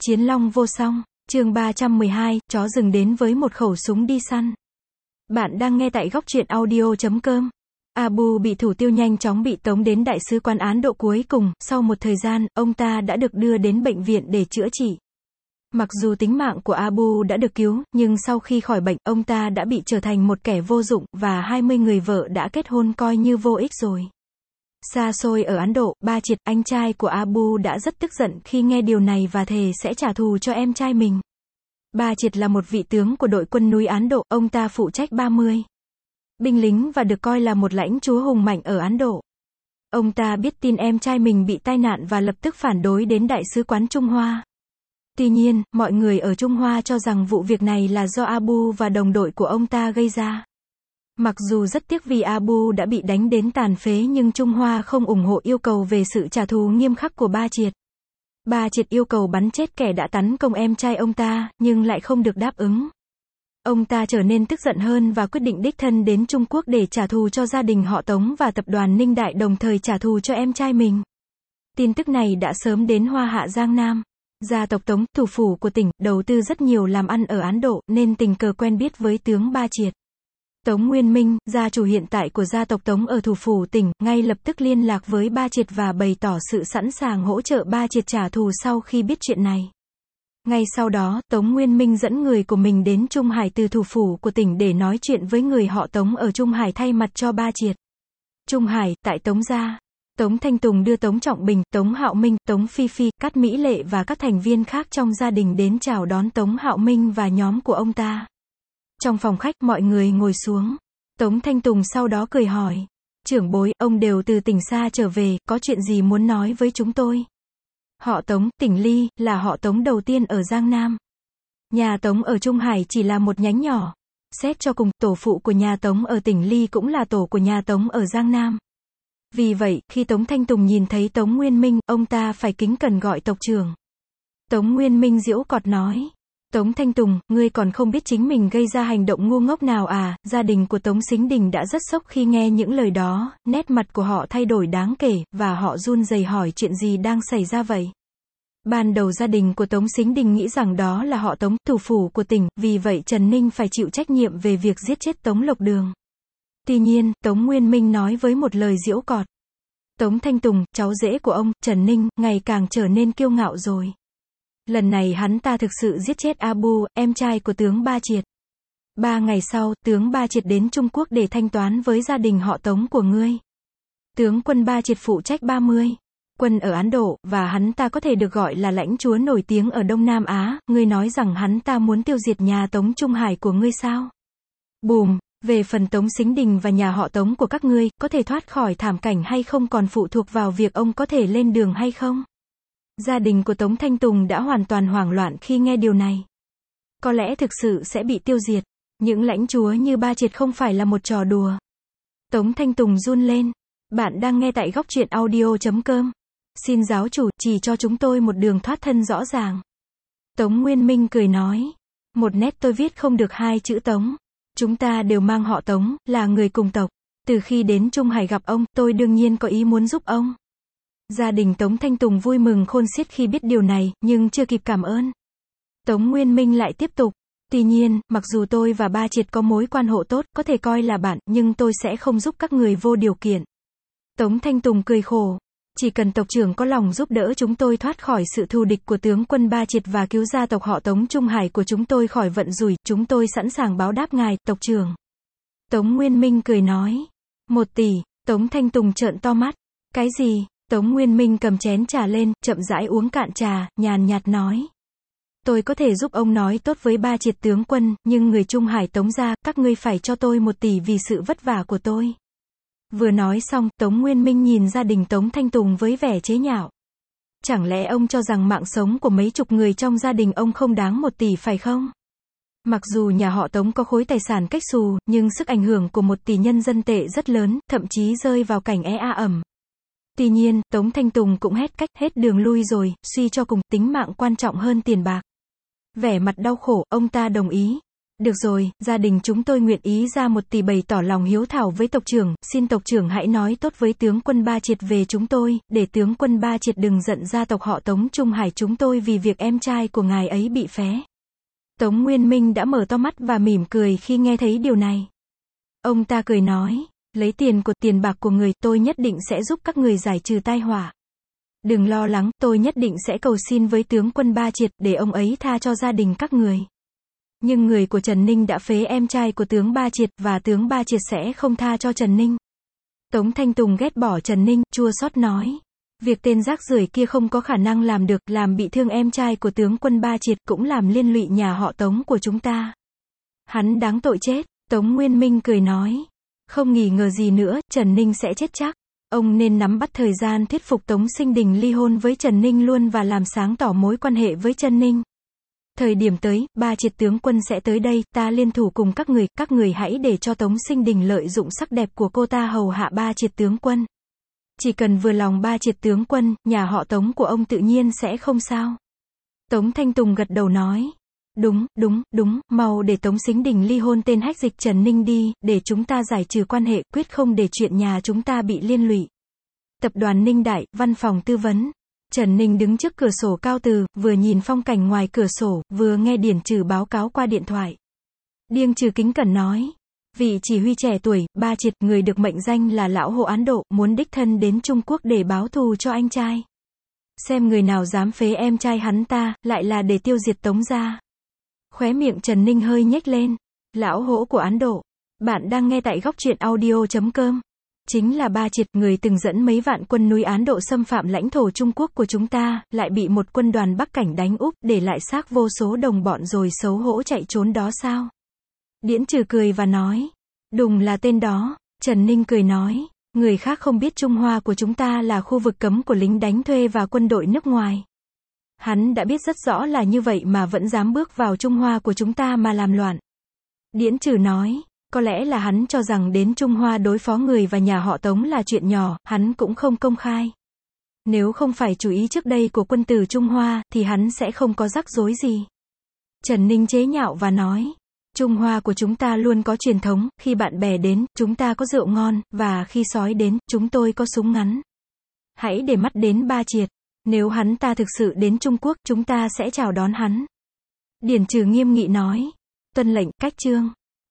Chiến long vô song, chương 312, chó rừng đến với một khẩu súng đi săn. Bạn đang nghe tại góc truyện audio.com. Abu bị thủ tiêu nhanh chóng bị tống đến đại sứ quán Ấn Độ cuối cùng, sau một thời gian, ông ta đã được đưa đến bệnh viện để chữa trị. Mặc dù tính mạng của Abu đã được cứu, nhưng sau khi khỏi bệnh, ông ta đã bị trở thành một kẻ vô dụng, và 20 người vợ đã kết hôn coi như vô ích rồi. Xa xôi ở Ấn Độ, Ba Triệt, anh trai của Abu đã rất tức giận khi nghe điều này và thề sẽ trả thù cho em trai mình. Ba Triệt là một vị tướng của đội quân núi Ấn Độ, ông ta phụ trách 30 binh lính và được coi là một lãnh chúa hùng mạnh ở Ấn Độ. Ông ta biết tin em trai mình bị tai nạn và lập tức phản đối đến Đại sứ quán Trung Hoa. Tuy nhiên, mọi người ở Trung Hoa cho rằng vụ việc này là do Abu và đồng đội của ông ta gây ra. Mặc dù rất tiếc vì Abu đã bị đánh đến tàn phế nhưng Trung Hoa không ủng hộ yêu cầu về sự trả thù nghiêm khắc của Ba Triệt. Ba Triệt yêu cầu bắn chết kẻ đã tấn công em trai ông ta, nhưng lại không được đáp ứng. Ông ta trở nên tức giận hơn và quyết định đích thân đến Trung Quốc để trả thù cho gia đình họ Tống và tập đoàn Ninh Đại, đồng thời trả thù cho em trai mình. Tin tức này đã sớm đến Hoa Hạ Giang Nam. Gia tộc Tống, thủ phủ của tỉnh, đầu tư rất nhiều làm ăn ở Ấn Độ, nên tình cờ quen biết với tướng Ba Triệt. Tống Nguyên Minh, gia chủ hiện tại của gia tộc Tống ở thủ phủ tỉnh, ngay lập tức liên lạc với Ba Triệt và bày tỏ sự sẵn sàng hỗ trợ Ba Triệt trả thù sau khi biết chuyện này. Ngay sau đó, Tống Nguyên Minh dẫn người của mình đến Trung Hải từ thủ phủ của tỉnh để nói chuyện với người họ Tống ở Trung Hải thay mặt cho Ba Triệt. Trung Hải, tại Tống gia, Tống Thanh Tùng đưa Tống Trọng Bình, Tống Hạo Minh, Tống Phi Phi, Cát Mỹ Lệ và các thành viên khác trong gia đình đến chào đón Tống Hạo Minh và nhóm của ông ta. Trong phòng khách, mọi người ngồi xuống. Tống Thanh Tùng sau đó cười hỏi. Trưởng bối, ông đều từ tỉnh xa trở về, có chuyện gì muốn nói với chúng tôi? Họ Tống, tỉnh Ly, là họ Tống đầu tiên ở Giang Nam. Nhà Tống ở Trung Hải chỉ là một nhánh nhỏ. Xét cho cùng, tổ phụ của nhà Tống ở tỉnh Ly cũng là tổ của nhà Tống ở Giang Nam. Vì vậy, khi Tống Thanh Tùng nhìn thấy Tống Nguyên Minh, ông ta phải kính cẩn gọi tộc trưởng. Tống Nguyên Minh giễu cợt nói. Tống Thanh Tùng, ngươi còn không biết chính mình gây ra hành động ngu ngốc nào à? Gia đình của Tống Sính Đình đã rất sốc khi nghe những lời đó, nét mặt của họ thay đổi đáng kể, và họ run rẩy hỏi chuyện gì đang xảy ra vậy. Ban đầu gia đình của Tống Sính Đình nghĩ rằng đó là họ Tống, thủ phủ của tỉnh, vì vậy Trần Ninh phải chịu trách nhiệm về việc giết chết Tống Lộc Đường. Tuy nhiên, Tống Nguyên Minh nói với một lời giễu cợt. Tống Thanh Tùng, cháu rể của ông, Trần Ninh, ngày càng trở nên kiêu ngạo rồi. Lần này hắn ta thực sự giết chết Abu, em trai của tướng Ba Triệt. 3 ngày sau, tướng Ba Triệt đến Trung Quốc để thanh toán với gia đình họ Tống của ngươi. Tướng quân Ba Triệt phụ trách 30 quân ở Ấn Độ, và hắn ta có thể được gọi là lãnh chúa nổi tiếng ở Đông Nam Á. Ngươi nói rằng hắn ta muốn tiêu diệt nhà Tống Trung Hải của ngươi sao? Bùm! Về phần Tống Sính Đình và nhà họ Tống của các ngươi, có thể thoát khỏi thảm cảnh hay không còn phụ thuộc vào việc ông có thể lên đường hay không. Gia đình của Tống Thanh Tùng đã hoàn toàn hoảng loạn khi nghe điều này. Có lẽ thực sự sẽ bị tiêu diệt. Những lãnh chúa như Ba Triệt không phải là một trò đùa. Tống Thanh Tùng run lên. Bạn đang nghe tại góc truyện audio.com. Xin giáo chủ, chỉ cho chúng tôi một đường thoát thân rõ ràng. Tống Nguyên Minh cười nói. Một nét tôi viết không được 2 chữ Tống. Chúng ta đều mang họ Tống, là người cùng tộc. Từ khi đến Trung Hải gặp ông, tôi đương nhiên có ý muốn giúp ông. Gia đình Tống Thanh Tùng vui mừng khôn xiết khi biết điều này, nhưng chưa kịp cảm ơn. Tống Nguyên Minh lại tiếp tục. Tuy nhiên, mặc dù tôi và Ba Triệt có mối quan hệ tốt, có thể coi là bạn, nhưng tôi sẽ không giúp các người vô điều kiện. Tống Thanh Tùng cười khổ. Chỉ cần tộc trưởng có lòng giúp đỡ chúng tôi thoát khỏi sự thù địch của tướng quân Ba Triệt và cứu gia tộc họ Tống Trung Hải của chúng tôi khỏi vận rủi, chúng tôi sẵn sàng báo đáp ngài, tộc trưởng. Tống Nguyên Minh cười nói. 1 tỷ, Tống Thanh Tùng trợn to mắt. Cái gì? Tống Nguyên Minh cầm chén trà lên, chậm rãi uống cạn trà, nhàn nhạt nói. Tôi có thể giúp ông nói tốt với Ba Triệt tướng quân, nhưng người Trung Hải Tống gia, các ngươi phải cho tôi 1 tỷ vì sự vất vả của tôi. Vừa nói xong, Tống Nguyên Minh nhìn gia đình Tống Thanh Tùng với vẻ chế nhạo. Chẳng lẽ ông cho rằng mạng sống của mấy chục người trong gia đình ông không đáng 1 tỷ phải không? Mặc dù nhà họ Tống có khối tài sản cách xù, nhưng sức ảnh hưởng của 1 tỷ nhân dân tệ rất lớn, thậm chí rơi vào cảnh ẩm. Tuy nhiên, Tống Thanh Tùng cũng hết đường lui rồi, suy cho cùng, tính mạng quan trọng hơn tiền bạc. Vẻ mặt đau khổ, ông ta đồng ý. Được rồi, gia đình chúng tôi nguyện ý ra 1 tỷ bày tỏ lòng hiếu thảo với tộc trưởng, xin tộc trưởng hãy nói tốt với tướng quân Ba Triệt về chúng tôi, để tướng quân Ba Triệt đừng giận gia tộc họ Tống Trung Hải chúng tôi vì việc em trai của ngài ấy bị phế. Tống Nguyên Minh đã mở to mắt và mỉm cười khi nghe thấy điều này. Ông ta cười nói, lấy tiền bạc của người, tôi nhất định sẽ giúp các người giải trừ tai họa. Đừng lo lắng, tôi nhất định sẽ cầu xin với tướng quân Ba Triệt, để ông ấy tha cho gia đình các người. Nhưng người của Trần Ninh đã phế em trai của tướng Ba Triệt, và tướng Ba Triệt sẽ không tha cho Trần Ninh. Tống Thanh Tùng ghét bỏ Trần Ninh, chua xót nói. Việc tên rác rưởi kia không có khả năng làm được, làm bị thương em trai của tướng quân Ba Triệt, cũng làm liên lụy nhà họ Tống của chúng ta. Hắn đáng tội chết. Tống Nguyên Minh cười nói. Không nghi ngờ gì nữa, Trần Ninh sẽ chết chắc. Ông nên nắm bắt thời gian thuyết phục Tống Sinh Đình ly hôn với Trần Ninh luôn và làm sáng tỏ mối quan hệ với Trần Ninh. Thời điểm tới, Ba Triệt tướng quân sẽ tới đây, ta liên thủ cùng các người hãy để cho Tống Sinh Đình lợi dụng sắc đẹp của cô ta hầu hạ Ba Triệt tướng quân. Chỉ cần vừa lòng Ba Triệt tướng quân, nhà họ Tống của ông tự nhiên sẽ không sao. Tống Thanh Tùng gật đầu nói. Đúng, mau để Tống Sinh Đình ly hôn tên hách dịch Trần Ninh đi, để chúng ta giải trừ quan hệ, quyết không để chuyện nhà chúng ta bị liên lụy. Tập đoàn Ninh Đại, văn phòng tư vấn. Trần Ninh đứng trước cửa sổ cao từ, vừa nhìn phong cảnh ngoài cửa sổ, vừa nghe Điển Trừ báo cáo qua điện thoại. Điển Trừ kính cẩn nói. Vị chỉ huy trẻ tuổi, Ba Triệt, người được mệnh danh là lão hộ Án Độ, muốn đích thân đến Trung Quốc để báo thù cho anh trai. Xem người nào dám phế em trai hắn ta, lại là để tiêu diệt Tống gia. Khóe miệng Trần Ninh hơi nhếch lên. Lão hổ của Án Độ. Bạn đang nghe tại goctruyện.audio.com. Chính là Ba Triệt, người từng dẫn mấy vạn quân núi Án Độ xâm phạm lãnh thổ Trung Quốc của chúng ta, lại bị một quân đoàn Bắc Cảnh đánh úp, để lại xác vô số đồng bọn rồi xấu hổ chạy trốn đó sao? Điển Trừ cười và nói. Đúng là tên đó. Trần Ninh cười nói. Người khác không biết Trung Hoa của chúng ta là khu vực cấm của lính đánh thuê và quân đội nước ngoài. Hắn đã biết rất rõ là như vậy mà vẫn dám bước vào Trung Hoa của chúng ta mà làm loạn. Điển Trừ nói. Có lẽ là hắn cho rằng đến Trung Hoa đối phó người và nhà họ Tống là chuyện nhỏ, hắn cũng không công khai. Nếu không phải chủ ý trước đây của quân tử Trung Hoa, thì hắn sẽ không có rắc rối gì. Trần Ninh chế nhạo và nói. Trung Hoa của chúng ta luôn có truyền thống, khi bạn bè đến, chúng ta có rượu ngon, và khi sói đến, chúng tôi có súng ngắn. Hãy để mắt đến Ba Triệt. Nếu hắn ta thực sự đến Trung Quốc, chúng ta sẽ chào đón hắn. Điển Trừ nghiêm nghị nói. Tuân lệnh, cách chương.